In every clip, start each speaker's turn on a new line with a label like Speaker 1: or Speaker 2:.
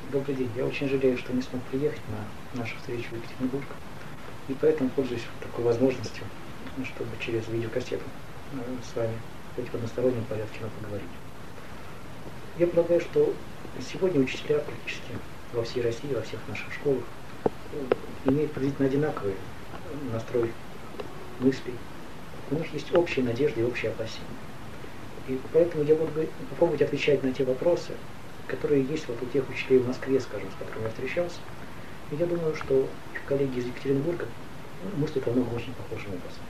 Speaker 1: Добрый день. Я очень жалею, что не смог приехать на нашу встречу в Екатеринбург. И поэтому пользуюсь такой возможностью, чтобы через видеокассету с вами хоть в одностороннем порядке поговорить. Я полагаю, что сегодня учителя практически во всей России, во всех наших школах имеют приблизительно одинаковый настрой мыслей. У них есть общие надежды и общие опасения. И поэтому я буду попробовать отвечать на те вопросы, которые есть вот у тех учителей в Москве, скажем, с которыми я встречался. И я думаю, что их коллеги из Екатеринбурга мыслят во многом очень похожим образом.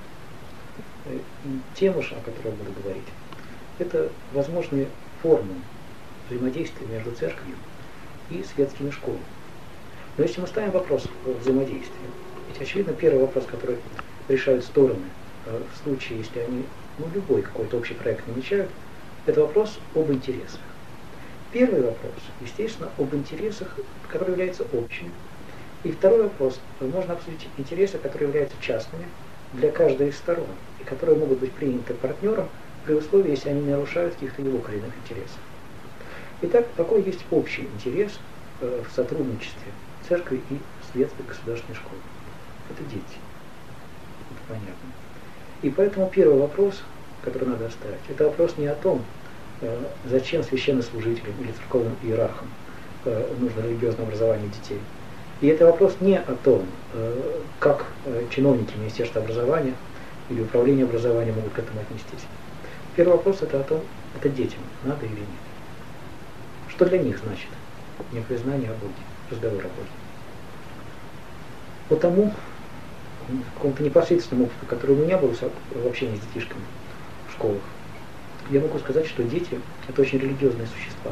Speaker 1: Тема же, о которой я буду говорить, это возможные формы взаимодействия между церковью и светскими школами. Но если мы ставим вопрос взаимодействия, ведь очевидно первый вопрос, который решают стороны в случае, если они любой какой-то общий проект намечают, это вопрос об интересах. Первый вопрос, естественно, об интересах, которые являются общими. И второй вопрос, можно обсудить интересы, которые являются частными для каждой из сторон, и которые могут быть приняты партнером при условии, если они не нарушают каких-то его коренных интересов. Итак, какой есть общий интерес в сотрудничестве церкви и светской государственной школы? Это дети. Это понятно. И поэтому первый вопрос, который надо оставить, это вопрос не о том, зачем священнослужителям или церковным иерархам нужно религиозное образование детей. И это вопрос не о том, как чиновники Министерства образования или Управления образования могут к этому отнестись. Первый вопрос это о том, это детям надо или нет. Что для них значит непризнание о Боге, разговор о Боге. По тому какому-то непосредственному опыту, который у меня был в общении с детишками в школах, я могу сказать, что дети – это очень религиозные существа.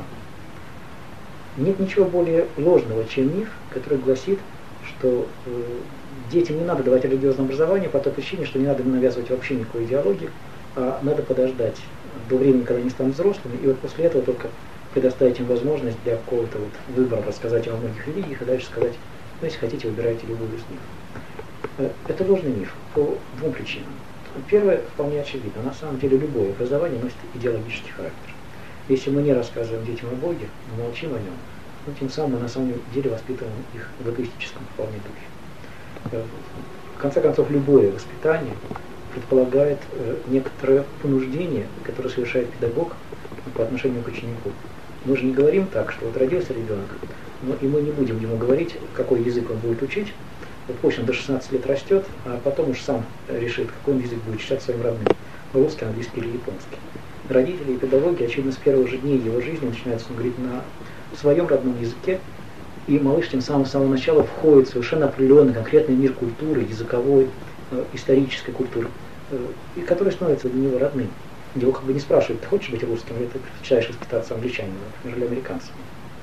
Speaker 1: Нет ничего более ложного, чем миф, который гласит, что детям не надо давать религиозное образование по той причине, что не надо им навязывать вообще никакой идеологии, а надо подождать до времени, когда они станут взрослыми, и вот после этого только предоставить им возможность для какого-то выбора, рассказать им о многих религиях и дальше сказать, если хотите, выбирайте любую из них. Это ложный миф по двум причинам. Первое, вполне очевидно, на самом деле любое образование носит идеологический характер. Если мы не рассказываем детям о Боге, мы молчим о нем, тем самым мы на самом деле воспитываем их в эгоистическом вполне духе. В конце концов, любое воспитание предполагает некоторое понуждение, которое совершает педагог по отношению к ученику. Мы же не говорим так, что вот родился ребенок, и мы не будем ему говорить, какой язык он будет учить. Вот пусть он до 16 лет растет, а потом уж сам решит, какой он язык будет читать своим родным, русский, английский или японский. Родители и педагоги, очевидно, с первых же дней его жизни начинают говорить на своем родном языке, и малыш тем самым с самого начала входит в совершенно определенный конкретный мир культуры, языковой, исторической культуры, и который становится для него родным. Его как бы не спрашивают, ты хочешь быть русским, или ты предпочитаешь воспитаться англичанином, или американцем.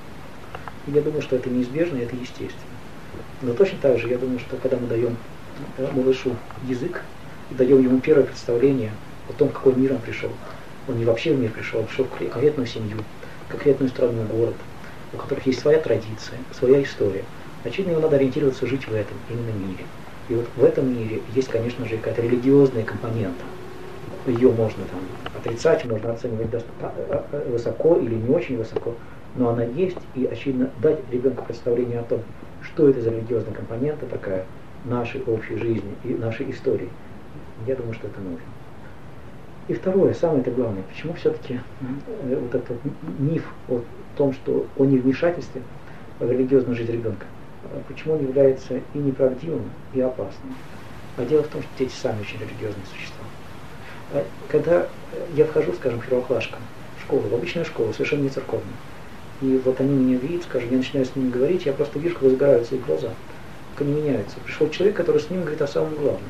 Speaker 1: И я думаю, что это неизбежно, и это естественно. Но точно так же, я думаю, что когда мы даем малышу язык, и даем ему первое представление о том, в какой мир он пришел, он не вообще в мир пришел, он пришел в конкретную семью, в конкретную страну, город, у которых есть своя традиция, своя история. Очевидно, ему надо ориентироваться жить в этом именно мире. И вот в этом мире есть, конечно же, какая-то религиозная компонента. Ее можно отрицать, можно оценивать высоко или не очень высоко, но она есть, и, очевидно, дать ребенку представление о том, что это за религиозная компонента такая нашей общей жизни и нашей истории. Я думаю, что это нужно. И второе, самое-то главное, почему все-таки вот этот миф о том, что о невмешательстве в религиозную жизнь ребенка, почему он является и неправдивым, и опасным. А дело в том, что дети сами очень религиозные существа. Когда я вхожу, скажем, первоклашкам в школу, в обычную школу, совершенно не церковную, и вот они меня видят, скажем, я начинаю с ними говорить, я просто вижу, как загораются их глаза, как они меняются. Пришел человек, который с ним говорит о самом главном.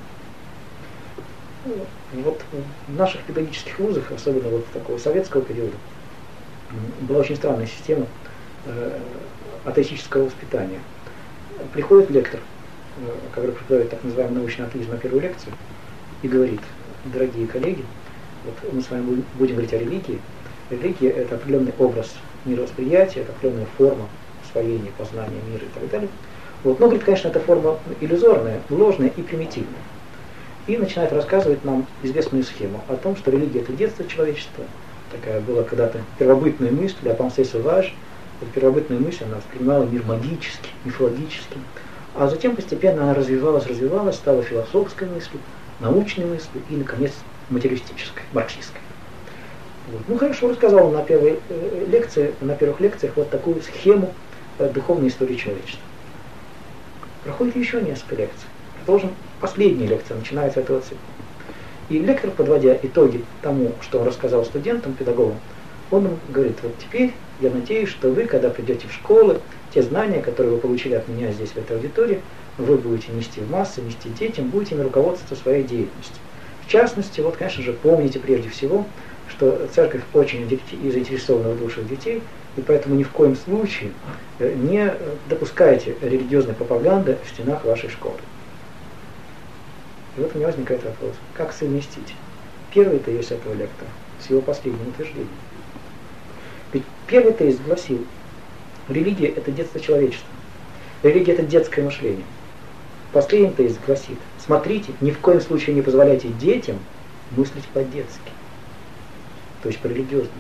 Speaker 1: Вот в наших педагогических вузах, особенно вот такого советского периода, была очень странная система атеистического воспитания. Приходит лектор, который преподает так называемый научный атеизм на первую лекцию, и говорит: дорогие коллеги, вот мы с вами будем говорить о религии. Религия – это определенный образ мировосприятия, это определенная форма освоения, познания мира и так далее. Вот. Но, говорит, конечно, эта форма иллюзорная, ложная и примитивная. И начинает рассказывать нам известную схему о том, что религия – это детство человечества. Такая была когда-то первобытная мысль, la pensée sauvage, вот первобытную мысль она воспринимала мир магический, мифологический, а затем постепенно она развивалась, стала философской мыслью, научной мыслью и, наконец, материалистической, марксистской. Вот. Ну хорошо, рассказал на первых лекциях вот такую схему духовной истории человечества. Проходит еще несколько лекций. Продолжим, последняя лекция начинается с этого цикла. И лектор, подводя итоги тому, что он рассказал студентам, педагогам, он им говорит: вот теперь я надеюсь, что вы, когда придете в школу, те знания, которые вы получили от меня здесь, в этой аудитории, вы будете нести в массы, нести детям, будете ими руководствоваться своей деятельностью. В частности, вот, конечно же, помните прежде всего, что церковь очень заинтересована в душах детей, и поэтому ни в коем случае не допускайте религиозной пропаганды в стенах вашей школы. И вот у меня возникает вопрос: как совместить первый тезис этого лектора с его последним утверждением? Ведь первый тезис гласил: религия – это детство человечества, религия – это детское мышление. Последний тезис гласит: смотрите, ни в коем случае не позволяйте детям мыслить по-детски, то есть по-религиозному.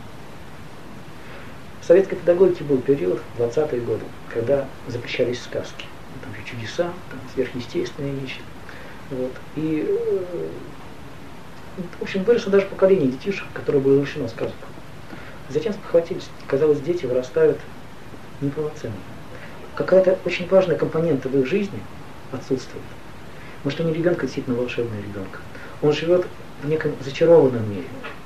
Speaker 1: В советской педагогике был период, 20-е годы, когда запрещались сказки. Там же чудеса, там сверхъестественные вещи. Вот. И, в общем, выросло даже поколение детишек, которое было лишено сказок. Затем спохватились, казалось, дети вырастают неполноценно. Какая-то очень важная компонента в их жизни отсутствует. Может, не ребенка, действительно волшебный ребенок. Он живет в неком зачарованном мире.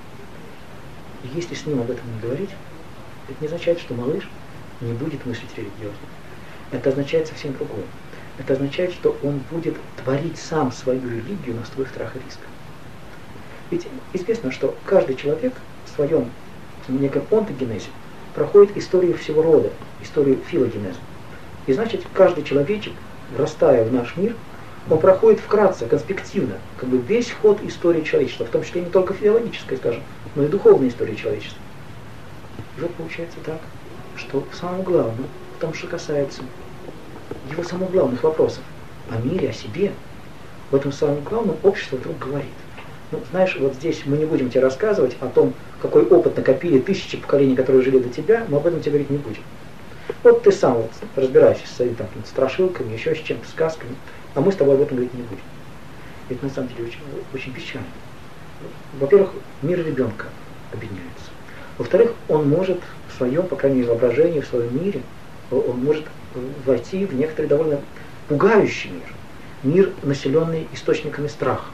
Speaker 1: И если с ним об этом не говорить, это не означает, что малыш не будет мыслить религиозно. Это означает совсем другое. Это означает, что он будет творить сам свою религию на свой страх и риск. Ведь известно, что каждый человек в своем неком онтогенезе проходит историю всего рода, историю филогенеза. И значит, каждый человечек, врастая в наш мир, он проходит вкратце, конспективно, как бы весь ход истории человечества, в том числе не только физиологической, скажем, но и духовной истории человечества. И вот получается так, что самое главное, в том, что касается его самых главных вопросов о мире, о себе, в этом самом главном общество вдруг говорит: ну, знаешь, вот здесь мы не будем тебе рассказывать о том, какой опыт накопили тысячи поколений, которые жили до тебя, мы об этом тебе говорить не будем. Вот ты сам вот разбираешься с своими там страшилками, еще с чем-то, сказками, а мы с тобой об этом говорить не будем. Это на самом деле очень, очень печально. Во-первых, мир ребенка объединяется. Во-вторых, он может в своем, по крайней мере, воображении, в своем мире, он может войти в некоторый довольно пугающий мир. Мир, населенный источниками страха.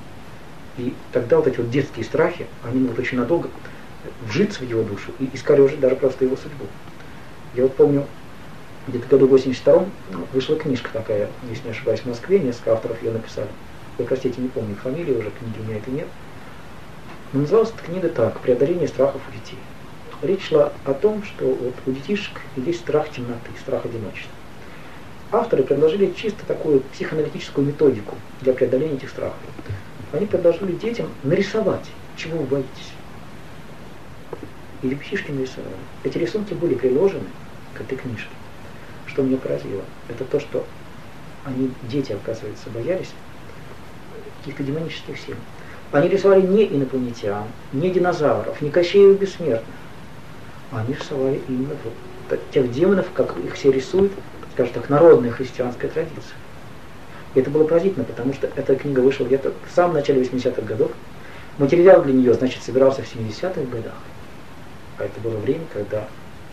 Speaker 1: И тогда вот эти вот детские страхи, они могут очень надолго вжиться в его душу и искорежить даже просто его судьбу. Я вот помню, где-то в году 82-м вышла книжка такая, если не ошибаюсь, в Москве, несколько авторов ее написали. Я, простите, не помню фамилии, уже книги у меня это нет. Но называлась эта книга так: «Преодоление страхов у детей». Речь шла о том, что вот у детишек есть страх темноты, страх одиночества. Авторы предложили чисто такую психоаналитическую методику для преодоления этих страхов. Они предложили детям нарисовать, чего вы боитесь. И ребятишки нарисовали. Эти рисунки были приложены к этой книжке. Что меня поразило, это то, что дети, оказывается, боялись каких-то демонических сил. Они рисовали не инопланетян, не динозавров, не Кощеев бессмертных. Они рисовали именно вот тех демонов, как их все рисует, скажем так, народная христианская традиция. И это было поразительно, потому что эта книга вышла где-то в самом начале 80-х годов. Материал для нее, значит, собирался в 70-х годах. А это было время, когда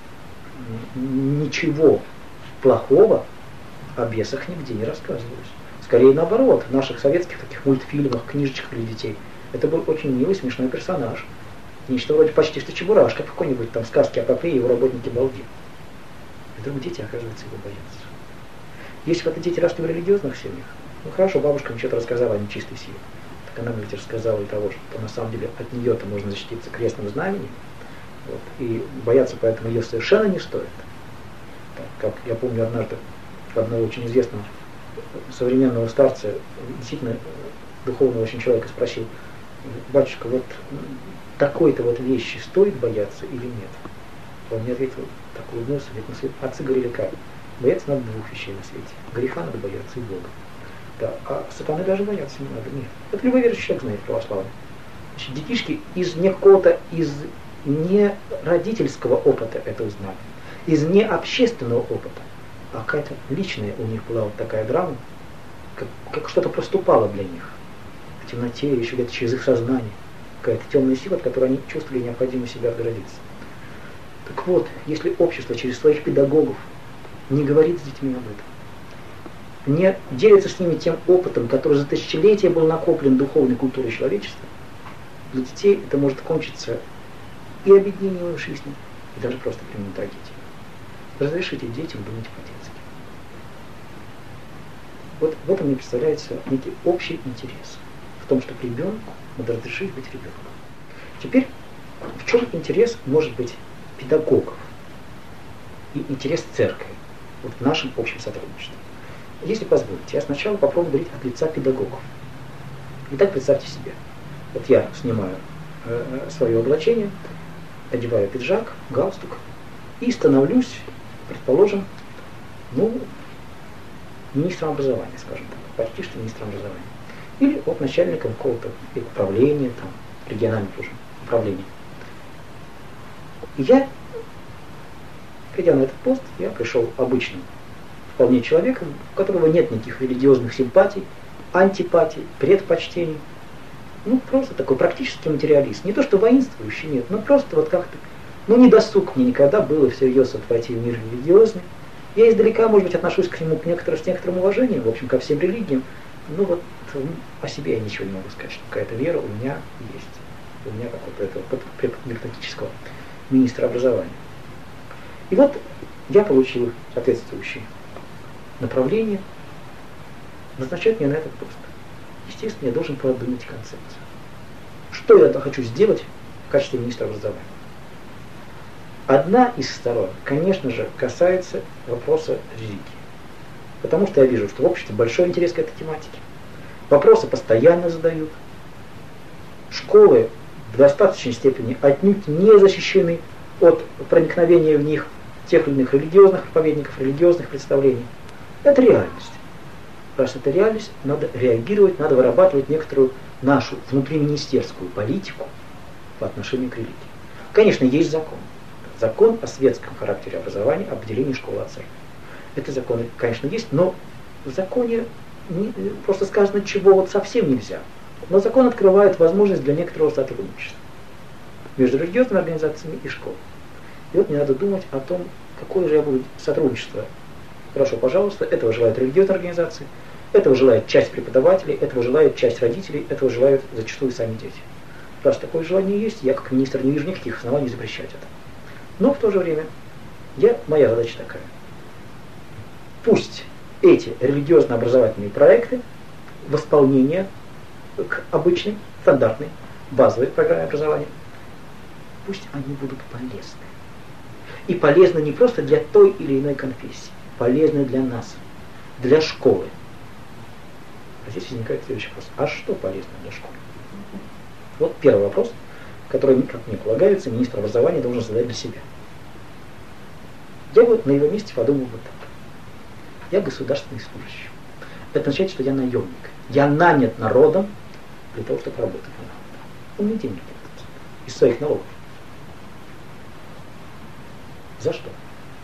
Speaker 1: ничего плохого о бесах нигде не рассказывалось. Скорее наоборот, в наших советских таких мультфильмах, книжечках для детей это был очень милый, смешной персонаж. Нечто вроде почти что Чебурашка, какой-нибудь там сказки о Попе и его работнике Балде. И вдруг дети, оказывается, его боятся. Если бы это дети росли в религиозных семьях, ну хорошо, бабушка им что-то рассказала о нечистой силе. Так она мне ведь рассказала и того, что на самом деле от нее-то можно защититься крестным знаменем. Вот, и бояться поэтому ее совершенно не стоит. Так, как я помню однажды одного очень известного современного старца, действительно духовного очень человека, спросил: батюшка, вот такой-то вот вещи стоит бояться или нет? Он мне ответил, так улыбнулся, говорит: отцы говорили как? Бояться надо двух вещей на свете. Греха надо бояться и Бога. Да, а сатаны даже бояться не надо. Нет. Это любой верующий человек знает православный. Значит, детишки из некого-то, из не родительского опыта это узнали. из необщественного опыта, а какая-то личная у них была вот такая драма, как что-то проступало для них в темноте, еще где-то через их сознание, какая-то темная сила, от которой они чувствовали необходимость себя отгородиться. Так вот, если общество через своих педагогов не говорит с детьми об этом, не делится с ними тем опытом, который за тысячелетия был накоплен духовной культурой человечества, для детей это может кончиться и объединением их жизни, и даже просто прямой трагедией. Разрешите детям думать по-детски. Вот в этом мне представляется некий общий интерес, в том, что ребенку надо разрешить быть ребенком. Теперь, в чем интерес может быть педагогов и интерес церкви вот в нашем общем сотрудничестве? Если позволите, я сначала попробую говорить от лица педагогов. Итак, представьте себе, вот я снимаю свое облачение, одеваю пиджак, галстук и становлюсь, предположим, министром образования, скажем так, почти что министром образования. Или вот начальником какого-то управления, там, регионального тоже управления. И я, придя на этот пост, я пришел обычным, вполне человеком, у которого нет никаких религиозных симпатий, антипатий, предпочтений. Просто такой практический материалист. Не то, что воинствующий, нет, но просто вот как-то, не досуг мне никогда было всерьез войти в мир религиозный. Я издалека, может быть, отношусь к нему с некоторым уважением, в общем, ко всем религиям, о себе я ничего не могу сказать, что какая-то вера у меня есть. У меня какого-то этого практического министра образования. И вот я получил соответствующее направление, назначать меня на этот пост. Естественно, я должен продумать концепцию. Что я хочу сделать в качестве министра образования? Одна из сторон, конечно же, касается вопроса религии. Потому что я вижу, что в обществе большой интерес к этой тематике. Вопросы постоянно задают. Школы в достаточной степени отнюдь не защищены от проникновения в них тех или иных религиозных проповедников, религиозных представлений. Это реальность. Раз это реальность, надо реагировать, надо вырабатывать некоторую нашу внутриминистерскую политику по отношению к религии. Конечно, есть закон. Закон о светском характере образования, об отделении школы от церкви. Это законы, конечно, есть, но в законе просто сказано, чего вот совсем нельзя. Но закон открывает возможность для некоторого сотрудничества между религиозными организациями и школой. И вот мне надо думать о том, какое же я буду сотрудничество. Хорошо, пожалуйста, этого желают религиозные организации, этого желает часть преподавателей, этого желает часть родителей, этого желают зачастую сами дети. Раз такое желание есть, я как министр не вижу никаких оснований запрещать это. Но в то же время моя задача такая. Пусть эти религиозно-образовательные проекты в исполнение к обычной, стандартной, базовой программе образования, пусть они будут полезны. И полезны не просто для той или иной конфессии, полезны для нас, для школы. А здесь возникает следующий вопрос. А что полезно для школы? Вот первый вопрос, который, как мне полагается, министр образования должен задать для себя. Я вот на его месте подумал вот так. Я государственный служащий. Это означает, что я наемник. Я нанят народом для того, чтобы работать на народ. Он мне деньги платит из своих налогов. За что?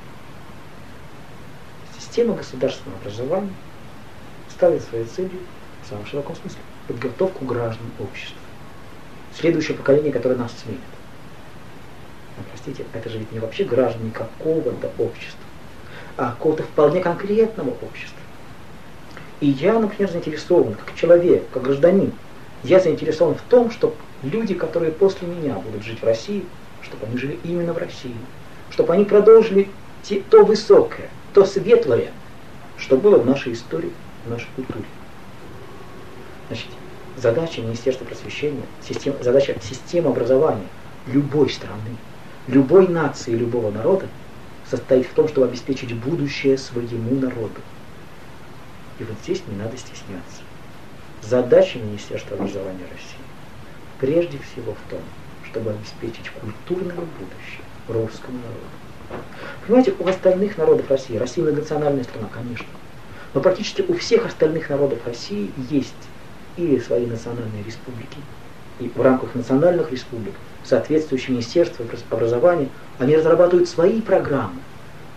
Speaker 1: Система государственного образования ставит своей целью, в самом широком смысле, подготовку граждан общества. Следующее поколение, которое нас сменит. Но, простите, это же ведь не вообще граждане какого-то общества, а какого-то вполне конкретного общества. И я, например, заинтересован, как человек, как гражданин, я заинтересован в том, чтобы люди, которые после меня будут жить в России, чтобы они жили именно в России, чтобы они продолжили то высокое, то светлое, что было в нашей истории, в нашей культуре. Значит, задача Министерства просвещения, задача системы образования любой страны, любой нации, любого народа состоит в том, чтобы обеспечить будущее своему народу. И вот здесь не надо стесняться. Задача Министерства образования России прежде всего в том, чтобы обеспечить культурное будущее русскому народу. Понимаете, у остальных народов России, Россия многонациональная страна, конечно, но практически у всех остальных народов России есть или свои национальные республики, и в рамках национальных республик соответствующие министерства образования, они разрабатывают свои программы,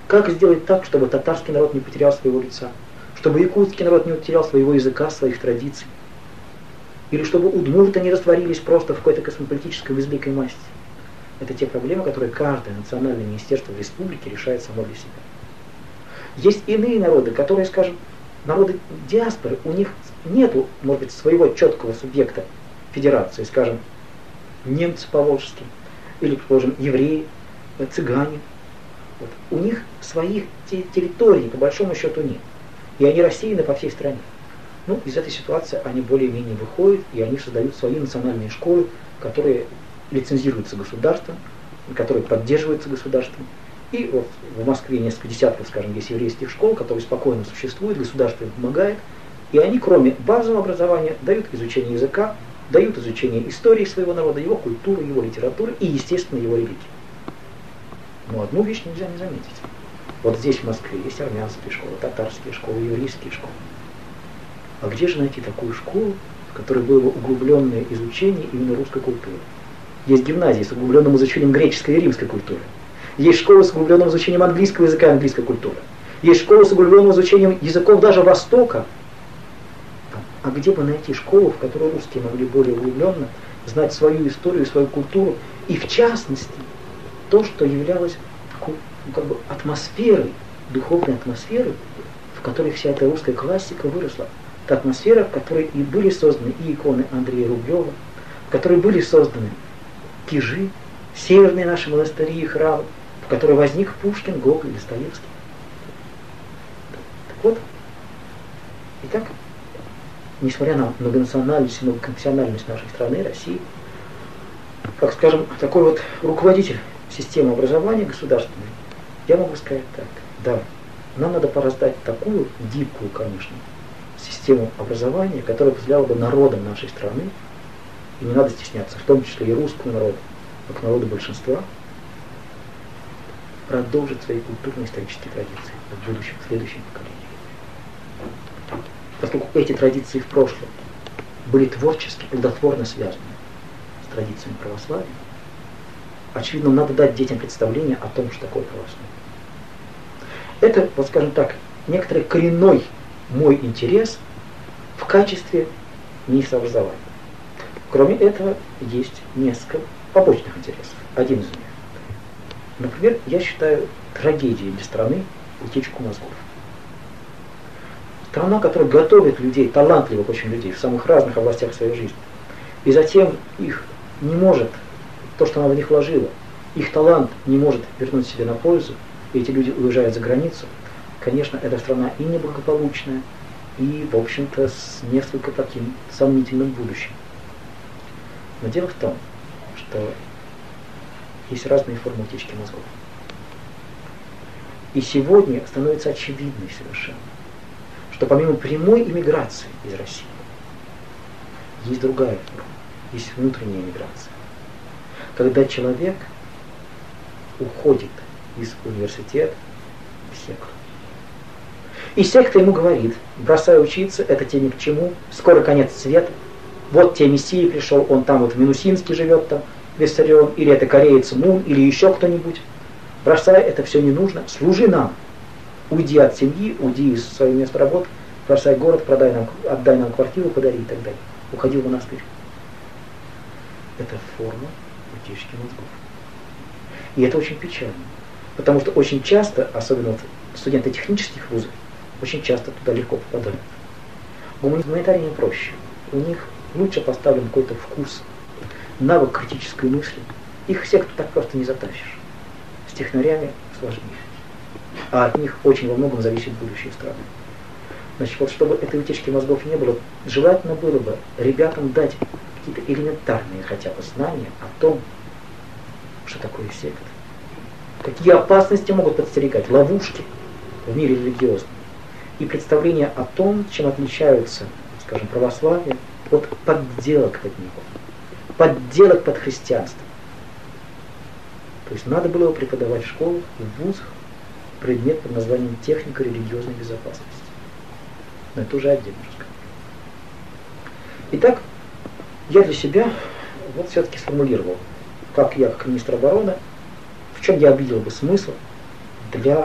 Speaker 1: Как сделать так, чтобы татарский народ не потерял своего лица, чтобы якутский народ не потерял своего языка, своих традиций, или чтобы удмурты не растворились просто в какой-то космополитической безликой масти. Это те проблемы, которые каждое национальное министерство в республике решает само для себя. Есть иные народы, которые, скажем, народы диаспоры, у них нету, может быть, своего четкого субъекта федерации, скажем, немцы поволжские, или, предположим, евреи, цыгане. Вот. У них своих территорий, по большому счету, нет. И они рассеяны по всей стране. Ну, из этой ситуации они более-менее выходят, и они создают свои национальные школы, которые лицензируются государством, которые поддерживаются государством. И вот в Москве несколько десятков, скажем, есть еврейских школ, которые спокойно существуют, государство им помогает. И они, кроме базового образования, дают изучение языка, дают изучение истории своего народа, его культуры, его литературы и, естественно, его религии. Но одну вещь нельзя не заметить. Вот здесь, в Москве, есть армянские школы, татарские школы, еврейские школы. А где же найти такую школу, в которой было бы углубленное изучение именно русской культуры? Есть гимназии с углубленным изучением греческой и римской культуры. Есть школы с углубленным изучением английского языка и английской культуры. Есть школы с углубленным изучением языков даже Востока. А где бы найти школу, в которой русские могли более углубленно знать свою историю, свою культуру, и в частности, то, что являлось такой, как бы атмосферой, духовной атмосферой, в которой вся эта русская классика выросла. Та атмосфера, в которой и были созданы и иконы Андрея Рублева, в которой были созданы кижи, северные наши монастыри и храмы, в которой возник Пушкин, Гоголь, Достоевский. Так вот, итак, несмотря на многонациональность и многоконфессиональность нашей страны, России, как скажем, такой вот руководитель системы образования государственной, я могу сказать так: да, нам надо пораздать такую гибкую, конечно, систему образования, которая позволяла бы народам нашей страны, и не надо стесняться, в том числе и русскому народу, как народу большинства, продолжить свои культурно-исторические традиции в будущем, в следующем поколении. Поскольку эти традиции в прошлом были творчески, плодотворно связаны с традициями православия, очевидно, надо дать детям представление о том, что такое православие. Это, вот скажем так, некоторый коренной мой интерес в качестве министра образования. Кроме этого, есть несколько побочных интересов. Один из них. Например, я считаю трагедией для страны утечку мозгов. Страна, которая готовит людей, талантливых очень людей, в самых разных областях своей жизни, и затем их не может, то, что она в них вложила, их талант не может вернуть себе на пользу, и эти люди уезжают за границу, конечно, эта страна и неблагополучная, и, в общем-то, с несколько таким сомнительным будущим. Но дело в том, что есть разные формы утечки мозгов. И сегодня становится очевидной совершенно, что помимо прямой иммиграции из России, есть другая форма, есть внутренняя иммиграция. Когда человек уходит из университета в секту. И секта ему говорит: бросай учиться, это тебе ни к чему, скоро конец света, вот тебе Мессия пришел, он там вот в Минусинске живет, там, Виссарион, или это кореец Мун, или еще кто-нибудь. Бросай, это все не нужно, служи нам. Уйди от семьи, уйди из своего места работы, бросай город, отдай нам квартиру, подари и так далее. Уходи в монастырь. Это форма утечки мозгов. И это очень печально. Потому что очень часто, особенно вот студенты технических вузов, очень часто туда легко попадают. Гуманитариям проще. У них лучше поставлен какой-то вкус, навык критической мысли. Их всех так просто не затащишь. С технарями сложнее. А от них очень во многом зависит будущее страны. Значит, вот чтобы этой утечки мозгов не было, желательно было бы ребятам дать какие-то элементарные хотя бы знания о том, что такое секта. Какие опасности могут подстерегать, ловушки в мире религиозном. И представление о том, чем отличаются, скажем, православие от подделок под него, подделок под христианство. То есть надо было преподавать в школах, в вузах предмет под названием техника религиозной безопасности. Но это уже отдельно разговор. Итак, я для себя вот все-таки сформулировал, как я, как министр обороны, в чем я видел бы смысл для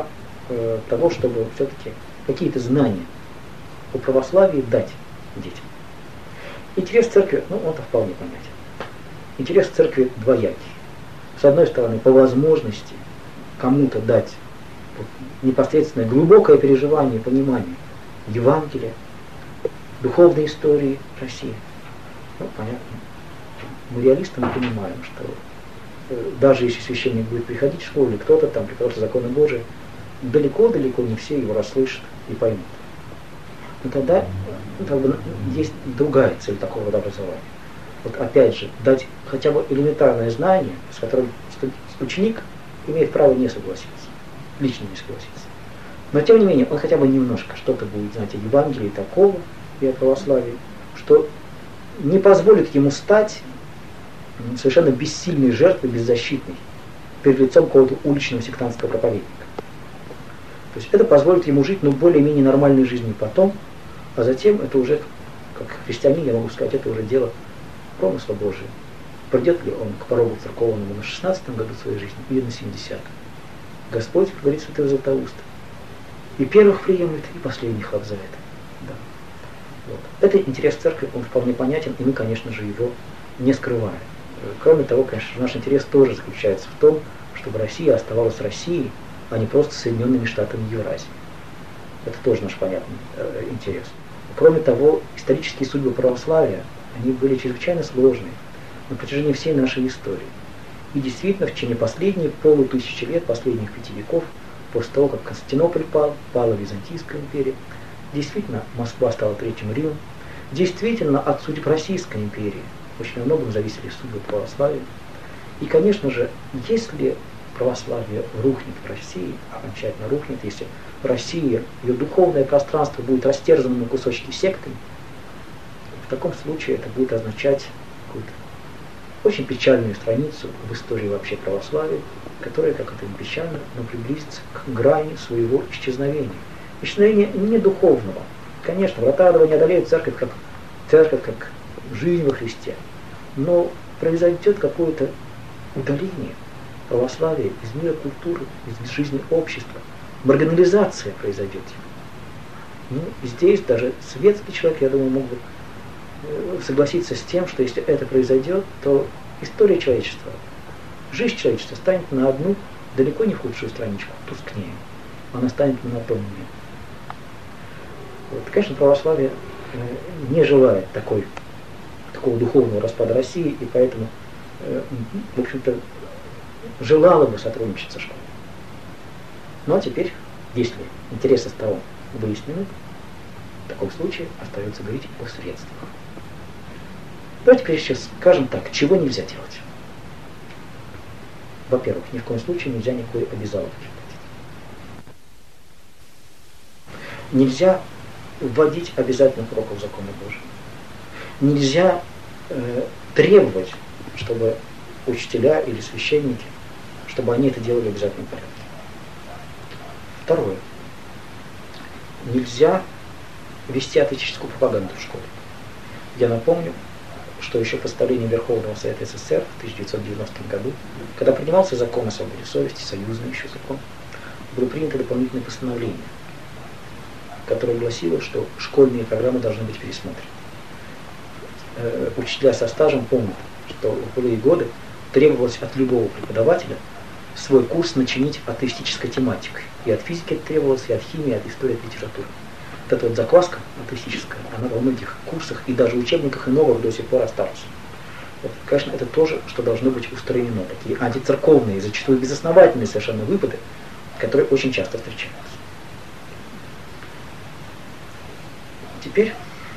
Speaker 1: того, чтобы все-таки какие-то знания о православии дать детям. Интерес церкви, он-то вполне понятен. Интерес церкви двоякий. С одной стороны, по возможности кому-то дать непосредственное глубокое переживание, понимание Евангелия, духовной истории России. Понятно. Мы реалисты, мы понимаем, что даже если священник будет приходить в школу, или кто-то там преподает законы Божии, далеко-далеко не все его расслышат и поймут. Но тогда есть другая цель такого рода образования. Вот опять же, дать хотя бы элементарное знание, с которым ученик имеет право не согласиться, лично не согласиться. Но тем не менее, он хотя бы немножко что-то будет знать о Евангелии такого и о православии, что не позволит ему стать совершенно бессильной жертвой, беззащитной, перед лицом какого-то уличного сектантского проповедника. То есть это позволит ему жить более-менее нормальной жизнью потом, а затем это уже, как христианин, я могу сказать, это уже дело промысла Божия. Придет ли он к порогу церковному на 16-м году своей жизни или на 70-м? Господь, как говорит святой Златоуст, и первых приемлет, и последних обзовет. Да. Вот. Это интерес церкви, он вполне понятен, и мы, конечно же, его не скрываем. Кроме того, конечно, наш интерес тоже заключается в том, чтобы Россия оставалась Россией, а не просто Соединенными Штатами Евразии. Это тоже наш понятный интерес. Кроме того, исторические судьбы православия, они были чрезвычайно сложные на протяжении всей нашей истории. И действительно, в течение последних полутысячи лет, последних 5 веков, после того, как Константинополь пал, пала Византийская империя, действительно, Москва стала Третьим Римом, действительно, от судеб Российской империи очень во многом зависели судьбы православия. И, конечно же, если православие рухнет в России, окончательно рухнет, если Россия, ее духовное пространство будет растерзано на кусочки сектами, в таком случае это будет означать какую-то очень печальную страницу в истории вообще православия, которая, как это ни печально, но приблизится к грани своего исчезновения. Исчезновения не духовного. Конечно, врата адова не одолеют церковь как жизнь во Христе, но произойдет какое-то удаление православия из мира культуры, из жизни общества. Маргинализация произойдет. И здесь даже светский человек, я думаю, мог бы согласиться с тем, что если это произойдет, то история человечества, жизнь человечества станет на одну, далеко не худшую страничку, тускнее. Она станет монотоннее. Вот. Конечно, православие не желает такого духовного распада России, и поэтому, в общем-то, желало бы сотрудничать со школой. Ну а теперь, если интересы сторон выяснены, в таком случае остается говорить о средствах. Давайте прежде всего скажем так, чего нельзя делать. Во-первых, ни в коем случае нельзя никакой обязаловки. Нельзя вводить обязательных уроков закона Божьего. Нельзя требовать, чтобы учителя или священники, чтобы они это делали в обязательном порядке. Второе. Нельзя вести атеистическую пропаганду в школе. Я напомню, что еще постановлением Верховного Совета СССР в 1990 году, когда принимался закон о свободе совести, союзный еще закон, было принято дополнительное постановление, которое гласило, что школьные программы должны быть пересмотрены. Учителя со стажем помнят, что в былые годы требовалось от любого преподавателя свой курс начинить атеистической тематикой. И от физики это требовалось, и от химии, и от истории, от литературы. Вот эта вот закваска атеистическая, она во многих курсах и даже учебниках и новых до сих пор осталась. Вот, конечно, это тоже, что должно быть устранено. Такие антицерковные, зачастую безосновательные совершенно выпады, которые очень часто встречаются. Теперь,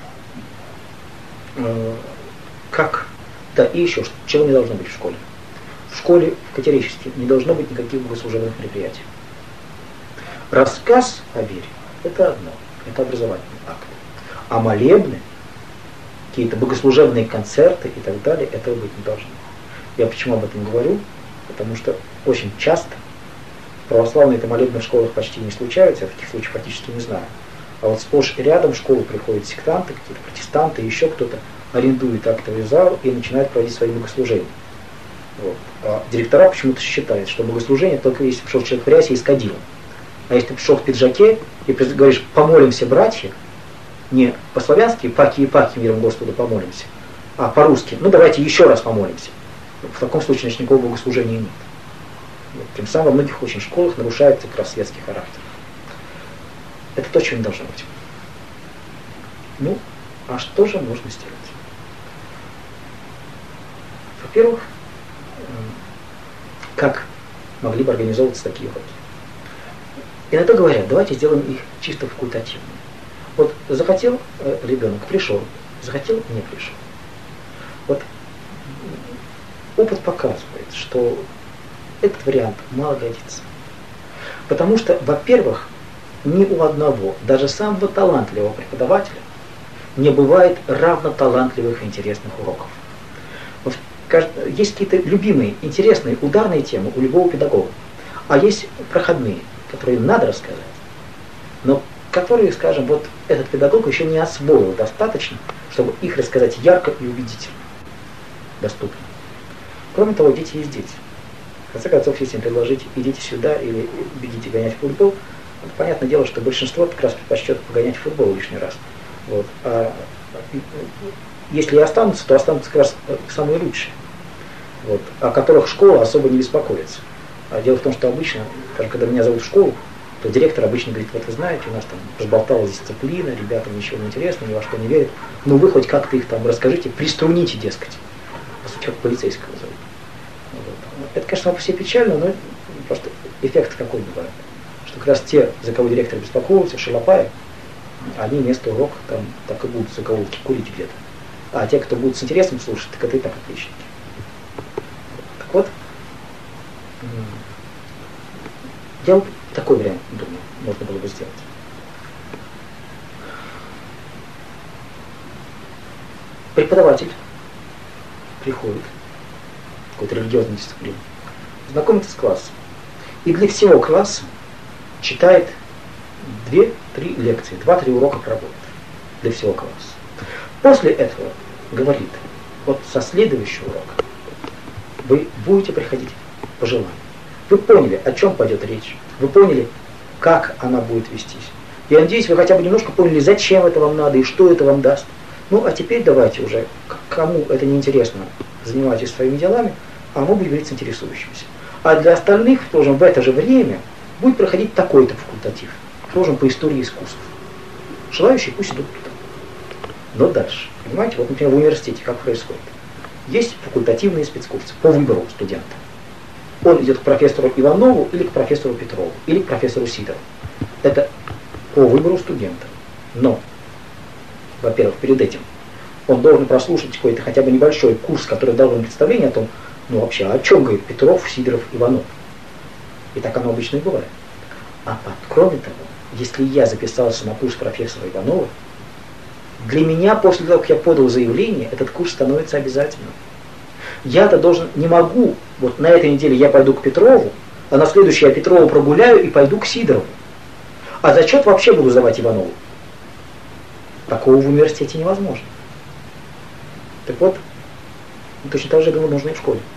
Speaker 1: и еще, чего не должно быть в школе. В школе категорически не должно быть никаких богослужебных мероприятий. Рассказ о вере – это одно, это образовательный акт. А молебны, какие-то богослужебные концерты и так далее, этого быть не должно. Я почему об этом говорю? Потому что очень часто православные молебны в школах почти не случаются, я таких случаев практически не знаю. А вот сплошь и рядом в школу приходят сектанты, какие-то протестанты, еще кто-то арендует актовый зал и начинает проводить свои богослужения. Вот. А директора почему-то считают, что богослужение только если пришел человек в рясе и с кадилом. А если ты пришел в пиджаке и говоришь «помолимся, братья», не по-славянски «паки и паки, миром Господу помолимся», а по-русски «ну давайте еще раз помолимся», в таком случае значит, никакого богослужения нет. Вот. Тем самым во многих очень школах нарушается как раз светский характер. Это то, чего не должно быть. Ну, а что же нужно сделать? Во-первых, как могли бы организовываться такие уроки? Иногда говорят, давайте сделаем их чисто факультативными. Вот захотел ребенок, пришел, захотел, не пришел. Вот опыт показывает, что этот вариант мало годится. Потому что, во-первых, ни у одного, даже самого талантливого преподавателя, не бывает равно талантливых и интересных уроков. Вот есть какие-то любимые, интересные, ударные темы у любого педагога, а есть проходные, которые надо рассказать, но которые, скажем, вот этот педагог еще не освоил достаточно, чтобы их рассказать ярко и убедительно, доступно. Кроме того, дети есть дети. В конце концов, если им предложить идите сюда или бегите гонять в футбол, вот, понятное дело, что большинство как раз предпочтет погонять в футбол лишний раз. Вот. А если и останутся, то останутся как раз самые лучшие, вот, о которых школа особо не беспокоится. А дело в том, что обычно, даже когда меня зовут в школу, то директор обычно говорит, вот вы знаете, у нас там разболталась дисциплина, ребятам ничего не интересно, ни во что не верят, но вы хоть как-то их там расскажите, приструните, дескать. По сути, как полицейского зовут. Вот. Это, конечно, по себе печально, но просто эффект какой бывает. Что как раз те, за кого директор беспокоится, шалопаи, они вместо урока там так и будут закоулки курить где-то. А те, кто будет с интересом слушать, так это и так отличники. Так вот, я такой вариант, думаю, можно было бы сделать. Преподаватель приходит, какой-то религиозной дисциплины, знакомится с классом. И для всего класса читает 2-3 лекции, 2-3 урока проработает для всего класса. После этого говорит, вот со следующего урока вы будете приходить по желанию. Вы поняли, о чем пойдет речь. Вы поняли, как она будет вестись. Я надеюсь, вы хотя бы немножко поняли, зачем это вам надо и что это вам даст. Ну, а теперь давайте уже, кому это не интересно, занимайтесь своими делами, а мы будем говорить с интересующимися. А для остальных, тоже в это же время, будет проходить такой-то факультатив, тоже по истории искусств. Желающие пусть идут туда. Но дальше, понимаете, вот, например, в университете как происходит. Есть факультативные спецкурсы по выбору студента. Он идет к профессору Иванову или к профессору Петрову, или к профессору Сидорову. Это по выбору студента. Но, во-первых, перед этим он должен прослушать какой-то хотя бы небольшой курс, который дал ему представление о том, ну вообще, о чем говорит Петров, Сидоров, Иванов. И так оно обычно и бывает. Кроме того, если я записался на курс профессора Иванова, для меня после того, как я подал заявление, этот курс становится обязательным. Я-то не могу, вот на этой неделе я пойду к Петрову, а на следующей я Петрову прогуляю и пойду к Сидорову. А зачет вообще буду сдавать Иванову. Такого в университете невозможно. Так вот, точно так же, думаю, нужно и в школе.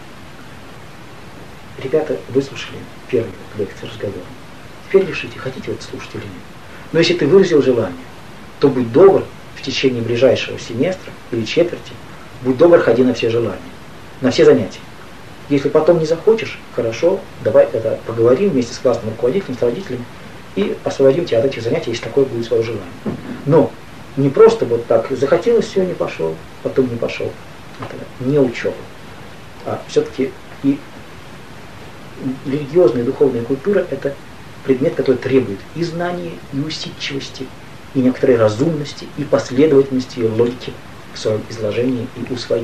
Speaker 1: Ребята выслушали первую лекцию разговора. Теперь решите, хотите вы это слушать или нет. Но если ты выразил желание, то будь добр в течение ближайшего семестра или четверти, будь добр, ходи на все желания, на все занятия. Если потом не захочешь, хорошо, давай это поговорим вместе с классным руководителем, с родителями и освободим тебя от этих занятий, если такое будет свое желание. Но не просто вот так, захотелось, все, не пошел, потом не пошел. Это не учеба. А все-таки и религиозная и духовная культура – это предмет, который требует и знания, и усидчивости, и некоторой разумности, и последовательности, и логики в своем изложении и усвоении.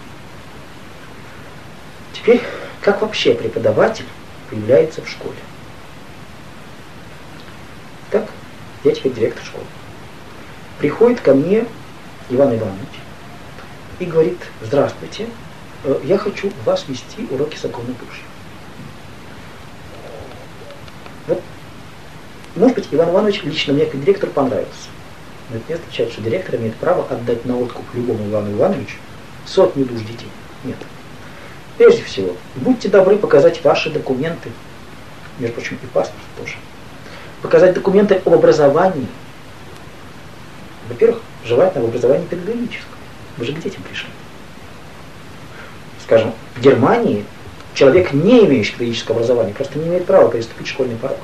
Speaker 1: Теперь, как вообще преподаватель появляется в школе? Так, я теперь директор школы. Приходит ко мне Иван Иванович и говорит: здравствуйте, я хочу у вас вести уроки законной Божьей. Вот, может быть, Иван Иванович лично мне как директору понравился. Но это не означает, что директор имеет право отдать на откуп любому Ивану Ивановичу 100 душ детей. Нет. Прежде всего, будьте добры показать ваши документы, между прочим, и паспорт тоже. показать документы об образовании. Во-первых, желательно об образовании педагогическом. Вы же к детям пришли. Скажем, в Германии человек, не имеющий педагогического образования, просто не имеет права переступить школьный порог.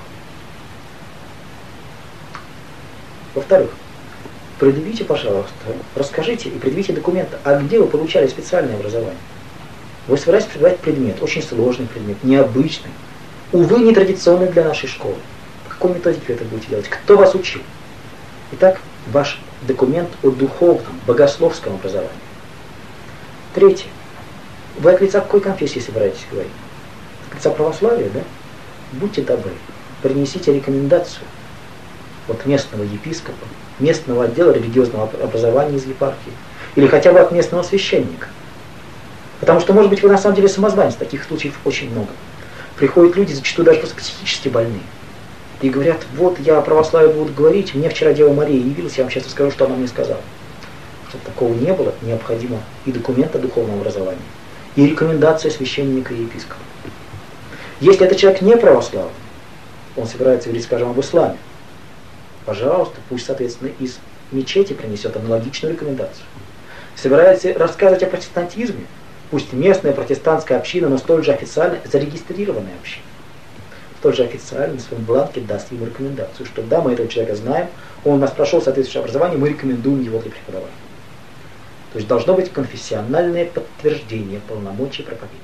Speaker 1: Во-вторых, предъявите, пожалуйста, расскажите и предъявите документы, а где вы получали специальное образование? Вы собираетесь преподавать предмет, очень сложный предмет, необычный, увы, нетрадиционный для нашей школы. По какой методике вы это будете делать? Кто вас учил? Итак, ваш документ о духовном, богословском образовании. Третье. Вы от лица какой конфессии собираетесь говорить? От лица православия, да? Будьте добры, принесите рекомендацию от местного епископа, местного отдела религиозного образования из епархии, или хотя бы от местного священника. Потому что, может быть, вы на самом деле самозванец, таких случаев очень много. Приходят люди, зачастую даже просто психически больные, и говорят: вот я о православии буду говорить, мне вчера Дева Мария явилась, я вам сейчас расскажу, что она мне сказала. Чтобы такого не было, необходимо и документ о духовном образовании, и рекомендация священника и епископа. Если этот человек не православный, он собирается говорить, скажем, об исламе, пожалуйста, пусть, соответственно, из мечети принесет аналогичную рекомендацию. Собирается рассказывать о протестантизме, пусть местная протестантская община, но столь же официально зарегистрированная община, столь же официально на своем бланке даст ему рекомендацию, что да, мы этого человека знаем, он у нас прошел соответствующее образование, мы рекомендуем его для преподавания. То есть должно быть конфессиональное подтверждение полномочий проповедника.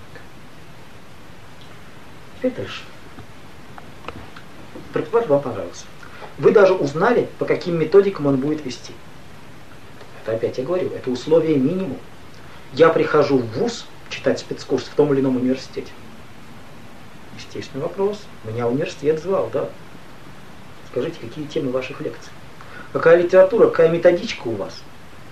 Speaker 1: Теперь дальше. Преподаватель вам понравился. Вы даже узнали, по каким методикам он будет вести. Это опять я говорю, это условие минимум. Я прихожу в вуз читать спецкурс в том или ином университете. Естественный вопрос. Меня университет звал, да. Скажите, какие темы ваших лекций? Какая литература, какая методичка у вас?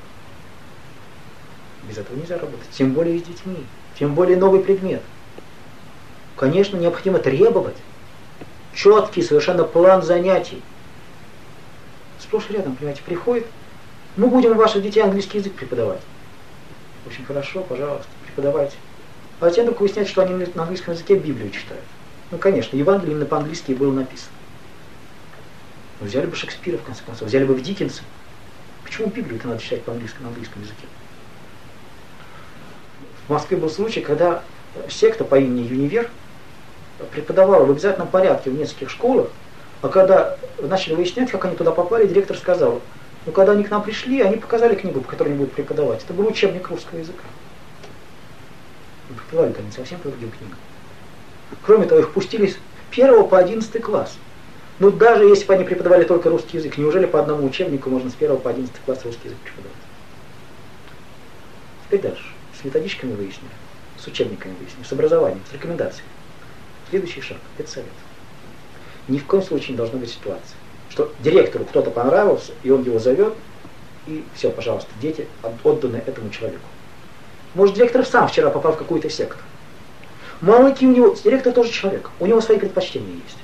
Speaker 1: Без этого нельзя работать. Тем более с детьми. Тем более новый предмет. Конечно, необходимо требовать четкий совершенно план занятий. Сплошь и рядом, понимаете, приходит: мы будем у ваших детей английский язык преподавать. Очень хорошо, пожалуйста, преподавайте. А затем только выясняется, что они на английском языке Библию читают. Ну, конечно, Евангелие именно по-английски было написано. Но взяли бы Шекспира, в конце концов, взяли бы в Диккенса. Почему Библию-то надо читать по-английски, на английском языке? В Москве был случай, когда секта по имени Юнивер преподавала в обязательном порядке в нескольких школах, а когда начали выяснять, как они туда попали, директор сказал: ну, когда они к нам пришли, они показали книгу, по которой они будут преподавать. Это был учебник русского языка. И преподавали они совсем по другим книгам. Кроме того, их пустили с 1 по 11 класс. Ну, даже если бы они преподавали только русский язык, неужели по одному учебнику можно с 1 по 11 класс русский язык преподавать? Теперь дальше. С методичками выяснили, с учебниками выяснили, с образованием, с рекомендациями. Следующий шаг – это совет. Ни в коем случае не должно быть ситуации, что директору кто-то понравился, и он его зовет, и все, пожалуйста, дети отданы этому человеку. Может, директор сам вчера попал в какую-то секту. Мало ли, у него, директор тоже человек, у него свои предпочтения есть.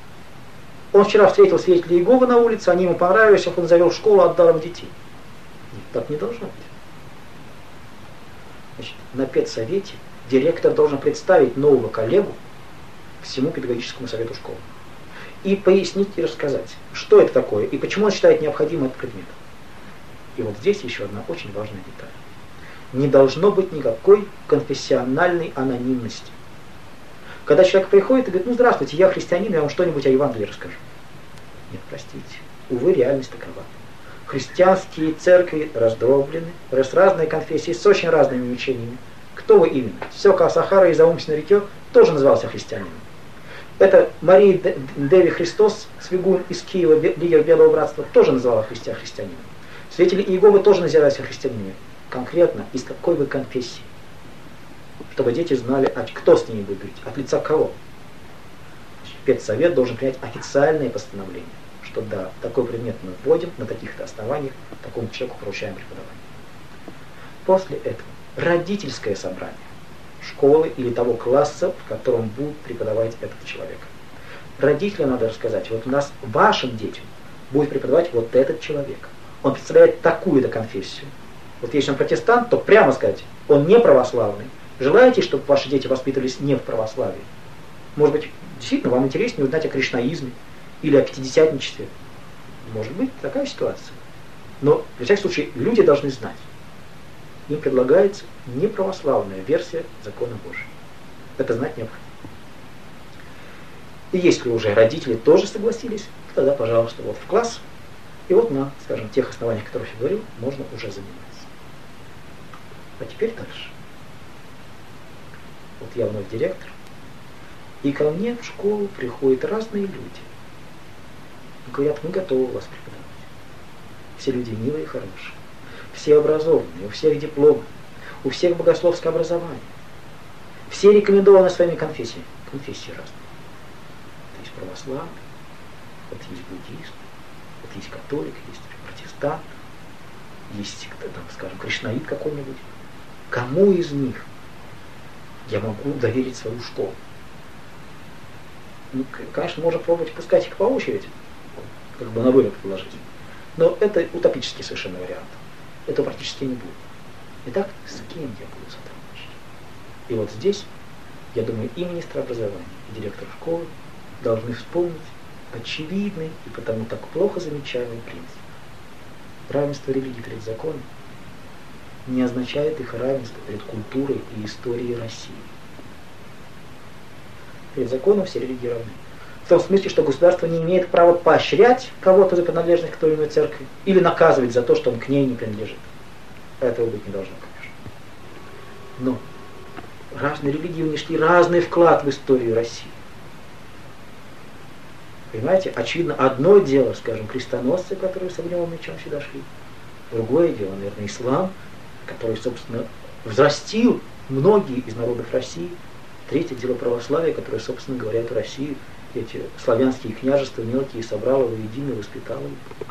Speaker 1: Он вчера встретил свидетелей Иеговы на улице, они ему понравились, он завел школу, отдал им детей. Нет, так не должно быть. Значит, на педсовете директор должен представить нового коллегу всему педагогическому совету школы и пояснить и рассказать, что это такое и почему он считает необходимым этот предмет. И вот здесь еще одна очень важная деталь. Не должно быть никакой конфессиональной анонимности. Когда человек приходит и говорит: ну, здравствуйте, я христианин, я вам что-нибудь о Евангелии расскажу. Нет, простите, увы, реальность такова. Христианские церкви раздроблены, с разной конфессией, с очень разными учениями. Кто вы именно? Сёка Асахара из Аумс на реке тоже назывался христианином. Это Мария Деви Христос, Свигун из Киева, лидер Белого Братства, тоже называла христианином. Свидетели Иеговы тоже назывались христианинами. Конкретно, из какой вы конфессии. Чтобы дети знали, кто с ними будет говорить, от лица кого. Педсовет должен принять официальное постановление, что да, такой предмет мы вводим, на таких-то основаниях такому человеку поручаем преподавание. После этого родительское собрание школы или того класса, в котором будет преподавать этот человек. Родителям надо рассказать: вот у нас вашим детям будет преподавать вот этот человек. Он представляет такую-то конфессию. Вот если он протестант, то прямо сказать: он не православный. Желаете, чтобы ваши дети воспитывались не в православии? Может быть, действительно вам интереснее узнать о кришнаизме, или о пятидесятничестве. Может быть такая ситуация. Но, во всяком случае, люди должны знать. Им предлагается неправославная версия закона Божия. Это знать необходимо. И если уже родители тоже согласились, тогда, пожалуйста, вот в класс. И вот на, скажем, тех основаниях, о которых я говорил, можно уже заниматься. А теперь дальше. Вот я вновь директор. И ко мне в школу приходят разные люди. И говорят, мы готовы вас преподавать. Все люди милые и хорошие. Все образованные, у всех дипломы, у всех богословское образование. Все рекомендованы своими конфессиями. Конфессии разные. Вот есть православный, вот есть буддист, вот есть католик, есть протестант, есть, там, скажем, кришнаит какой-нибудь. Кому из них я могу доверить свою школу? Ну, конечно, можно пробовать пускать их по очереди, как бы на вылет положить. Но это утопический совершенно вариант. Это практически не будет. Итак, с кем я буду сотрудничать? И вот здесь, я думаю, и министр образования, и директор школы должны вспомнить очевидный и потому так плохо замечаемый принцип. Равенство религий перед законом не означает их равенство перед культурой и историей России. Перед законом все религии равны. В том смысле, что государство не имеет права поощрять кого-то за принадлежность к той или иной церкви или наказывать за то, что он к ней не принадлежит. Этого быть не должно, конечно. Но разные религии внесли разный вклад в историю России. Понимаете, очевидно, одно дело, скажем, крестоносцы, которые с огнем и мечом сюда шли. Другое дело, наверное, ислам, который, собственно, взрастил многие из народов России. Третье дело православия, которое, собственно говоря, эту Россию, эти славянские княжества мелкие собрало воедино, воспитало.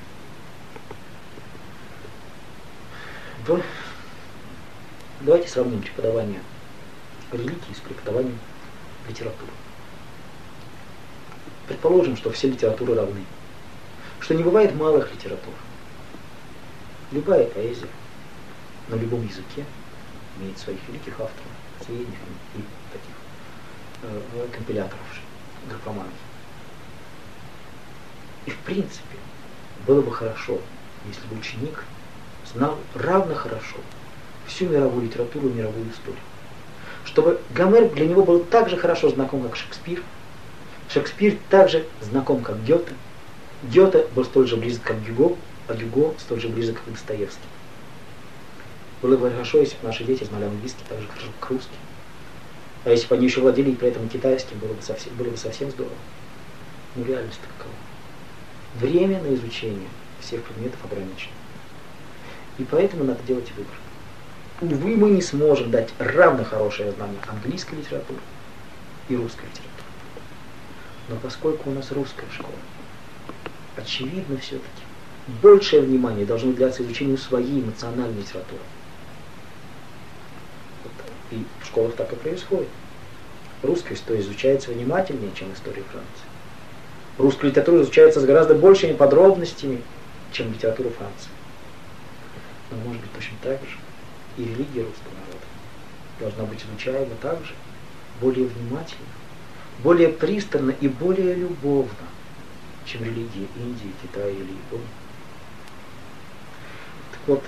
Speaker 1: Давайте сравним преподавание религии с преподаванием литературы. Предположим, что все литературы равны, что не бывает малых литератур. Любая поэзия на любом языке имеет своих великих авторов, средних и таких компиляторов, графоманов. И в принципе было бы хорошо, если бы ученик знал равно хорошо всю мировую литературу и мировую историю. Чтобы Гомер для него был так же хорошо знаком, как Шекспир. Шекспир также знаком, как Гёте. Гёте был столь же близок, как Гюго, а Гюго столь же близок, как Достоевский. Было бы хорошо, если бы наши дети знали английский так же хорошо, как русский. А если бы они еще владели при этом китайским, было бы совсем здорово. Но реальность какова? Время на изучение всех предметов ограничено. И поэтому надо делать выбор. Увы, мы не сможем дать равно хорошее знание английской литературы и русской литературы. Но поскольку у нас русская школа, очевидно все-таки, большее внимание должно уделяться изучению своей национальной литературы. И в школах так и происходит. Русская история изучается внимательнее, чем история Франции. Русская литература изучается с гораздо большими подробностями, чем литература Франции. Но может быть точно так же и религия русского народа должна быть изучаема также более внимательно, более пристально и более любовно, чем религии Индии, Китая или Японии. Так вот,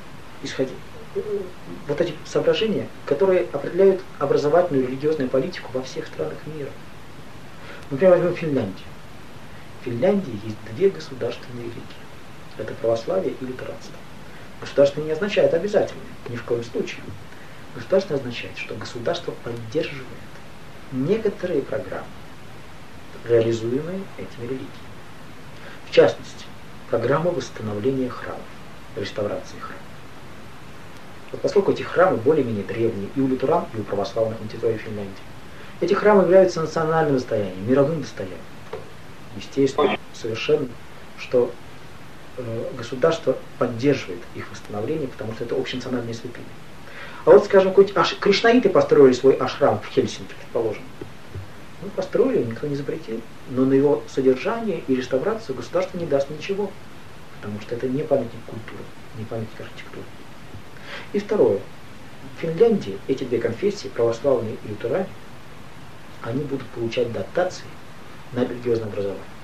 Speaker 1: вот эти соображения, которые определяют образовательную и религиозную политику во всех странах мира. Например, возьмем Финляндию. В Финляндии есть две государственные религии. Это православие и лютеранство. Государственное не означает обязательно, ни в коем случае. Государственное означает, что государство поддерживает некоторые программы, реализуемые этими религиями. В частности, программа восстановления храмов, реставрации храмов. Вот поскольку эти храмы более-менее древние и у лютеран, и у православных на территории Финляндии, эти храмы являются национальным достоянием, мировым достоянием. Естественно, совершенно, что государство поддерживает их восстановление, потому что это общенациональные святыни. А вот, скажем, какой-нибудь кришнаиты построили свой ашрам в Хельсинки, предположим. Ну, построили, никто не запретил, но на его содержание и реставрацию государство не даст ничего, потому что это не памятник культуры, не памятник архитектуры. И второе. В Финляндии эти две конфессии, православные и лютеране, они будут получать дотации на религиозное образование.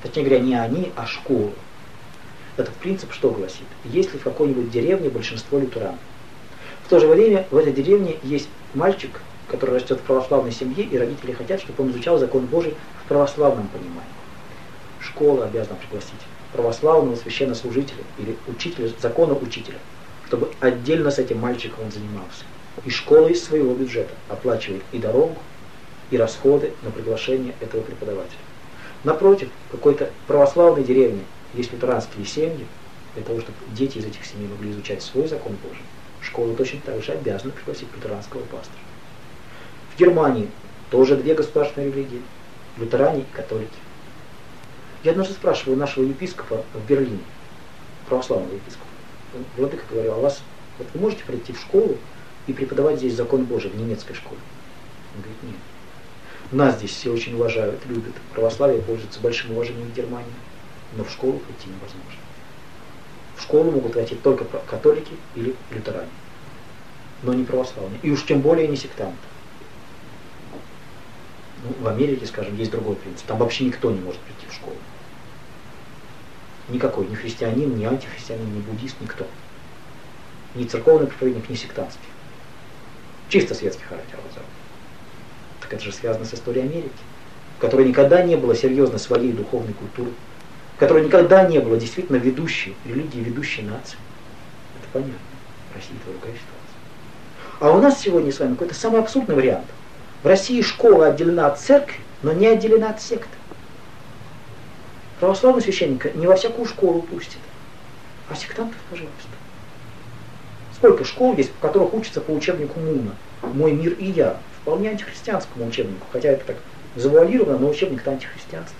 Speaker 1: Точнее говоря, не они, а школы. Этот принцип что гласит? Есть ли в какой-нибудь деревне большинство лютеран? В то же время в этой деревне есть мальчик, который растет в православной семье, и родители хотят, чтобы он изучал закон Божий в православном понимании. Школа обязана пригласить православного священнослужителя или учителя, закона учителя, чтобы отдельно с этим мальчиком он занимался. И школа из своего бюджета оплачивает и дорогу, и расходы на приглашение этого преподавателя. Напротив, в какой-то православной деревне есть лютеранские семьи, для того, чтобы дети из этих семей могли изучать свой закон Божий. Школа точно так же обязана пригласить лютеранского пастора. В Германии тоже две государственные религии – лютеране и католики. Я однажды спрашивал нашего епископа в Берлине, православного епископа, владыка говорил, а вас, вот вы можете прийти в школу и преподавать здесь закон Божий в немецкой школе? Он говорит, нет. Нас здесь все очень уважают, любят. Православие пользуется большим уважением в Германии, но в школу прийти невозможно. В школу могут войти только католики или лютеране, но не православные. И уж тем более не сектанты. Ну, в Америке, скажем, есть другой принцип. Там вообще никто не может прийти в школу. Никакой, ни христианин, ни антихристианин, ни буддист, никто. Ни церковный проповедник, ни сектантский. Чисто светский характер образования. Так это же связано с историей Америки, в которой никогда не было серьезно своей духовной культуры, в которой никогда не было действительно ведущей религии, ведущей нации. Это понятно. В России это другая ситуация. А у нас сегодня с вами какой-то самый абсурдный вариант. В России школа отделена от церкви, но не отделена от секты. Православного священника не во всякую школу пустит, а сектантов, пожалуйста. Сколько школ есть, в которых учатся по учебнику Муна «Мой мир и я», вполне антихристианскому учебнику, хотя это так завуалировано, но учебник-то антихристианство.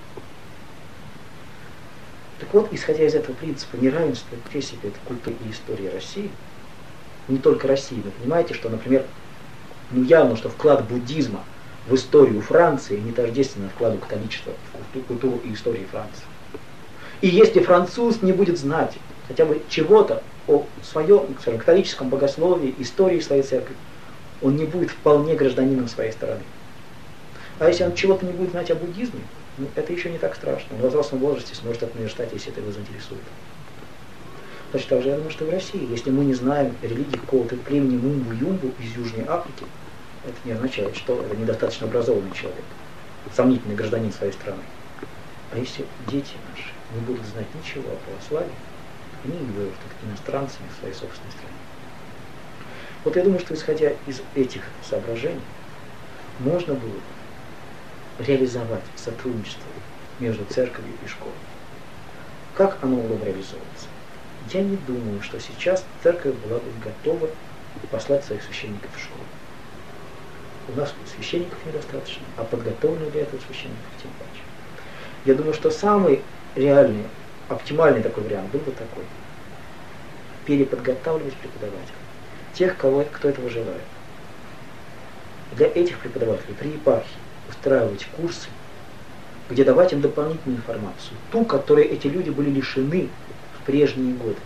Speaker 1: Так вот, исходя из этого принципа неравенства, в принципе, это культура и история России, не только России, вы понимаете, что, например, явно, что вклад буддизма в историю Франции не тождественно вкладу католичества в культуру и историю Франции. И если француз не будет знать хотя бы чего-то о своем, скажем, католическом богословии, истории своей церкви, он не будет вполне гражданином своей страны. А если он чего-то не будет знать о буддизме, ну, это еще не так страшно. Он в взрослом возрасте сможет это наверстать, если это его заинтересует. Точно так же я думаю, что в России, если мы не знаем религии какого-то племени Мумбу-Юмбу из Южной Африки, это не означает, что это недостаточно образованный человек, сомнительный гражданин своей страны. А если дети наши не будут знать ничего о православии, они являются иностранцами в своей собственной стране. Вот я думаю, что исходя из этих соображений, можно было реализовать сотрудничество между церковью и школой. Как оно могло бы реализовываться? Я не думаю, что сейчас церковь была бы готова послать своих священников в школу. У нас священников недостаточно, а подготовленных для этого священников тем паче. Я думаю, что самый реальный, оптимальный такой вариант был бы такой. Переподготавливать преподавателей. Тех, кто этого желает. Для этих преподавателей при епархии устраивать курсы, где давать им дополнительную информацию, ту, которой эти люди были лишены в прежние годы.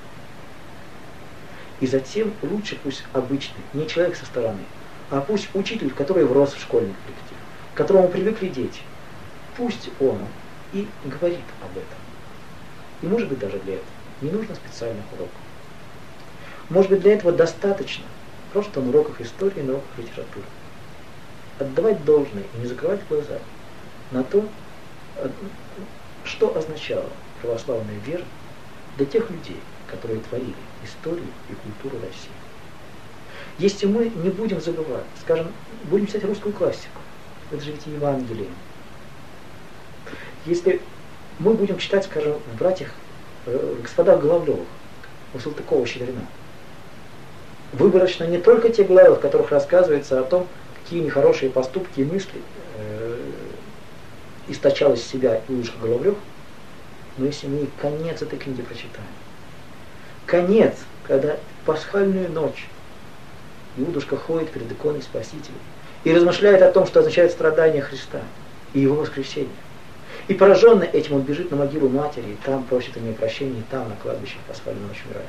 Speaker 1: И затем лучше пусть обычный, не человек со стороны, а пусть учитель, который врос в школьный коллектив, к которому привыкли дети, пусть он и говорит об этом. И может быть даже для этого не нужно специальных уроков. Может быть для этого достаточно просто на уроках истории, на уроках литературы. Отдавать должное и не закрывать глаза на то, что означала православная вера для тех людей, которые творили историю и культуру России. Если мы не будем забывать, скажем, будем читать русскую классику, это же ведь и Евангелие. Если мы будем читать, скажем, в братьях, господах Головлевых, у Салтыкова-Щедрина, выборочно не только те главы, в которых рассказывается о том, какие нехорошие поступки и мысли источал из себя Иудушка Головлев, но если мы и конец этой книги прочитаем, конец, когда в пасхальную ночь Иудушка ходит перед иконой Спасителя и размышляет о том, что означает страдание Христа и Его воскресение. И пораженный этим он бежит на могилу матери, и там просит о ней прощения, и там на кладбище в пасхальную ночь умирает.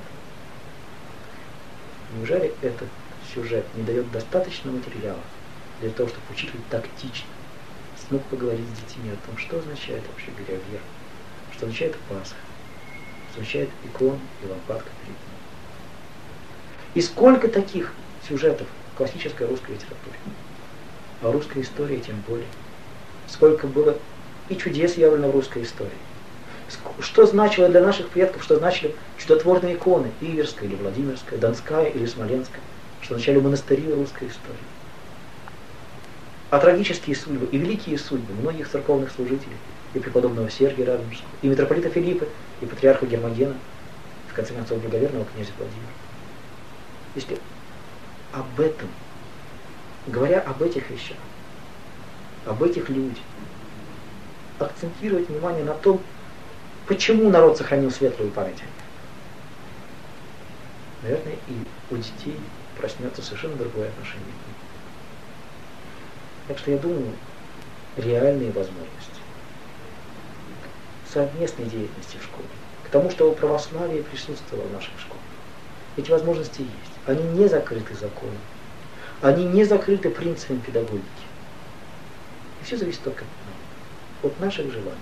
Speaker 1: Неужели этот сюжет не дает достаточно материала для того, чтобы учитель тактично смог поговорить с детьми о том, что означает вообще говоря вера, что означает Пасха, что означает икон и лампадка перед ним. И сколько таких сюжетов в классической русской литературе, а русской истории тем более. Сколько было и чудес явлено в русской истории. Что значило для наших предков, что значили чудотворные иконы, Иверская или Владимирская, Донская или Смоленская, что означали монастыри в русской истории. А трагические судьбы и великие судьбы многих церковных служителей, и преподобного Сергия Радонежского, и митрополита Филиппа, и патриарха Гермогена, в конце концов благоверного князя Владимира. Если об этом, говоря об этих вещах, об этих людях, акцентировать внимание на том, почему народ сохранил светлую память о них, наверное, и у детей проснется совершенно другое отношение к ним. Так что я думаю, реальные возможности совместной деятельности в школе, к тому, чтобы православие присутствовало в наших школах. Эти возможности есть. Они не закрыты законом. Они не закрыты принципами педагогики. И все зависит только от наших желаний.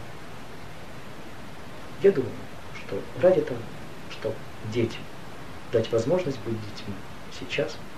Speaker 1: Я думаю, что ради того, чтобы детям дать возможность быть детьми сейчас,